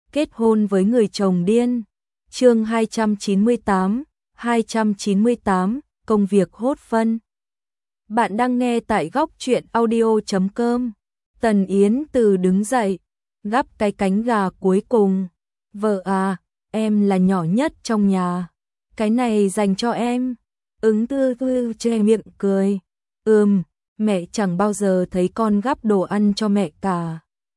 kết hôn với người chồng điên. Chương 298, công việc hốt phân. Bạn đang nghe tại góc truyện audio.com. Tần Yến Từ đứng dậy, gắp cái cánh gà cuối cùng. Vợ à, em là nhỏ nhất trong nhà. Cái này dành cho em. Ứng Tư che miệng cười. Mẹ chẳng bao giờ thấy con gắp đồ ăn cho mẹ cả.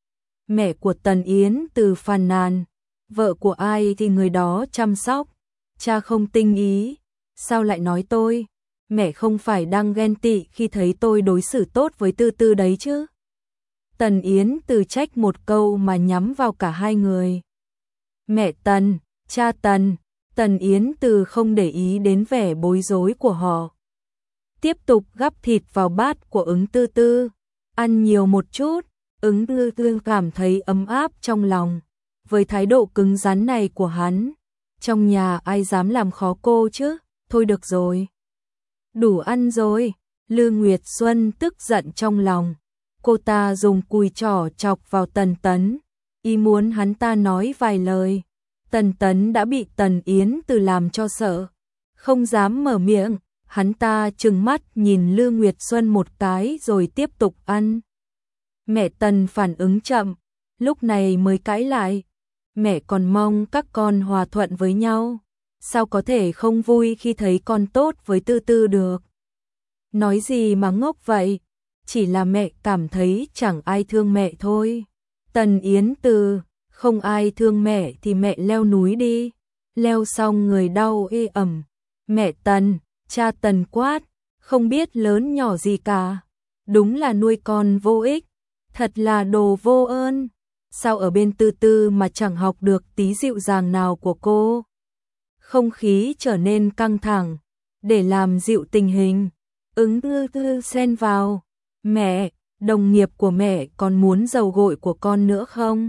Mẹ của Tần Yến Từ phàn nàn. Vợ của ai thì người đó chăm sóc. Cha không tinh ý. Sao lại nói tôi? Mẹ không phải đang ghen tị khi thấy tôi đối xử tốt với Tư Tư đấy chứ? Tần Yến Từ trách một câu mà nhắm vào cả hai người. Mẹ Tần, cha Tần. Tần Yến Từ không để ý đến vẻ bối rối của họ. Tiếp tục gắp thịt vào bát của Ứng Tư Tư. Ăn nhiều một chút. Ứng Tư Tư cảm thấy ấm áp trong lòng. Với thái độ cứng rắn này của hắn, trong nhà ai dám làm khó cô chứ? Thôi được rồi. Đủ ăn rồi. Lư Nguyệt Xuân tức giận trong lòng. Cô ta dùng cùi trỏ chọc vào Tần Tấn. Ý muốn hắn ta nói vài lời. Tần Tấn đã bị Tần Yến Từ làm cho sợ. Không dám mở miệng. Hắn ta trừng mắt nhìn Lư Nguyệt Xuân một cái rồi tiếp tục ăn. Mẹ Tần phản ứng chậm. Lúc này mới cãi lại. Mẹ còn mong các con hòa thuận với nhau. Sao có thể không vui khi thấy con tốt với Tư Tư được? Nói gì mà ngốc vậy? Chỉ là mẹ cảm thấy chẳng ai thương mẹ thôi. Tần Yến Từ, không ai thương mẹ thì mẹ leo núi đi. Leo xong người đau ê ẩm. Mẹ Tần, cha Tần quát, không biết lớn nhỏ gì cả. Đúng là nuôi con vô ích. Thật là đồ vô ơn. Sao ở bên Tư Tư mà chẳng học được tí dịu dàng nào của cô? Không khí trở nên căng thẳng. Để làm dịu tình hình, Ứng Tư Tư xen vào. Mẹ, đồng nghiệp của mẹ còn muốn dầu gội của con nữa không?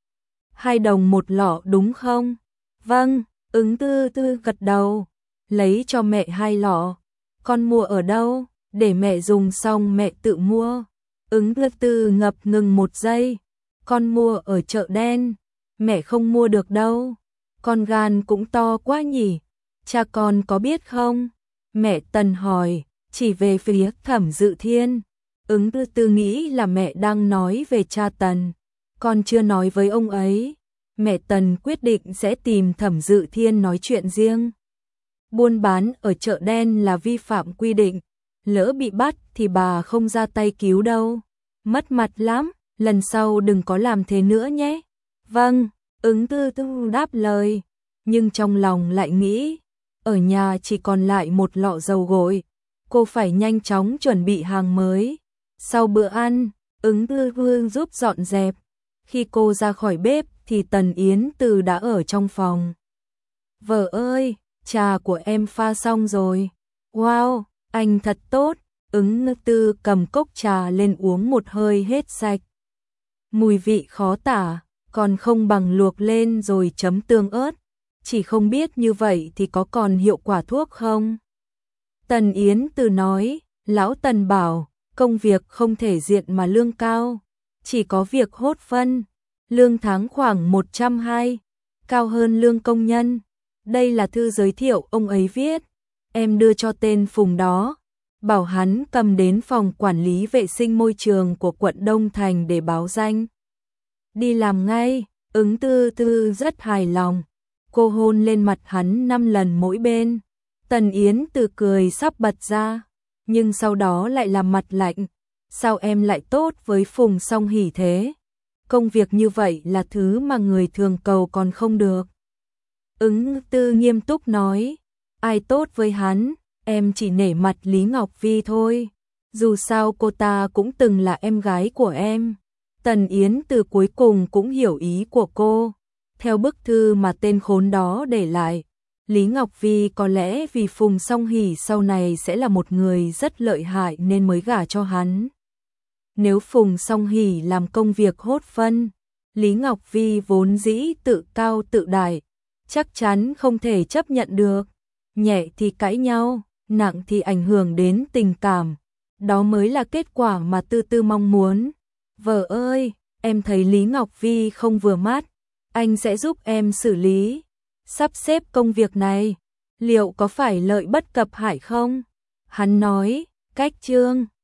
2 đồng một lọ đúng không? Vâng, Ứng Tư Tư gật đầu. Lấy cho mẹ 2 lọ. Con mua ở đâu? Để mẹ dùng xong mẹ tự mua. Ứng Tư Tư ngập ngừng một giây. Con mua ở chợ đen. Mẹ không mua được đâu. Con gan cũng to quá nhỉ. Cha con có biết không? Mẹ Tần hỏi, chỉ về phía Thẩm Dự Thiên. Ứng Tư Tư nghĩ là mẹ đang nói về cha Tần. Con chưa nói với ông ấy. Mẹ Tần quyết định sẽ tìm Thẩm Dự Thiên nói chuyện riêng. Buôn bán ở chợ đen là vi phạm quy định. Lỡ bị bắt thì bà không ra tay cứu đâu. Mất mặt lắm, lần sau đừng có làm thế nữa nhé. Vâng, Ứng Tư Tư đáp lời. Nhưng trong lòng lại nghĩ, ở nhà chỉ còn lại một lọ dầu gội. Cô phải nhanh chóng chuẩn bị hàng mới. Sau bữa ăn, Ứng Tư Tư giúp dọn dẹp. Khi cô ra khỏi bếp thì Tần Yến Từ đã ở trong phòng. Vợ ơi, trà của em pha xong rồi. Wow, anh thật tốt. Ứng Tư cầm cốc trà lên uống một hơi hết sạch. Mùi vị khó tả, còn không bằng luộc lên rồi chấm tương ớt. Chỉ không biết như vậy thì có còn hiệu quả thuốc không? Tần Yến Từ nói, lão Tần bảo, công việc không thể diện mà lương cao. Chỉ có việc hốt phân, lương tháng khoảng 120, cao hơn lương công nhân. Đây là thư giới thiệu ông ấy viết. Em đưa cho tên Phùng đó. Bảo hắn cầm đến phòng quản lý vệ sinh môi trường của quận Đông Thành để báo danh. Đi làm ngay. Ứng Tư Tư rất hài lòng. Cô hôn lên mặt hắn 5 lần mỗi bên. Tần Yến Từ cười sắp bật ra. Nhưng sau đó lại làm mặt lạnh. Sao em lại tốt với Phùng Song Hỷ thế? Công việc như vậy là thứ mà người thường cầu còn không được. Ứng Tư nghiêm túc nói. Ai tốt với hắn? Em chỉ nể mặt Lý Ngọc Vi thôi. Dù sao cô ta cũng từng là em gái của em. Tần Yến Từ cuối cùng cũng hiểu ý của cô. Theo bức thư mà tên khốn đó để lại, Lý Ngọc Vi có lẽ vì Phùng Song Hỷ sau này sẽ là một người rất lợi hại nên mới gả cho hắn. Nếu Phùng Song Hỷ làm công việc hốt phân, Lý Ngọc Vi vốn dĩ tự cao tự đại, chắc chắn không thể chấp nhận được. Nhẹ thì cãi nhau, nặng thì ảnh hưởng đến tình cảm. Đó mới là kết quả mà Tư Tư mong muốn. Vợ ơi, em thấy Lý Ngọc Vi không vừa mắt. Anh sẽ giúp em xử lý, sắp xếp công việc này. Liệu có phải lợi bất cập hại không? Hắn nói, cách Trương